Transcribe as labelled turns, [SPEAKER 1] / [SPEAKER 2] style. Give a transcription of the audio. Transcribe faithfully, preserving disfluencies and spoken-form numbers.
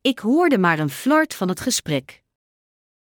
[SPEAKER 1] Ik hoorde maar een flirt van het gesprek.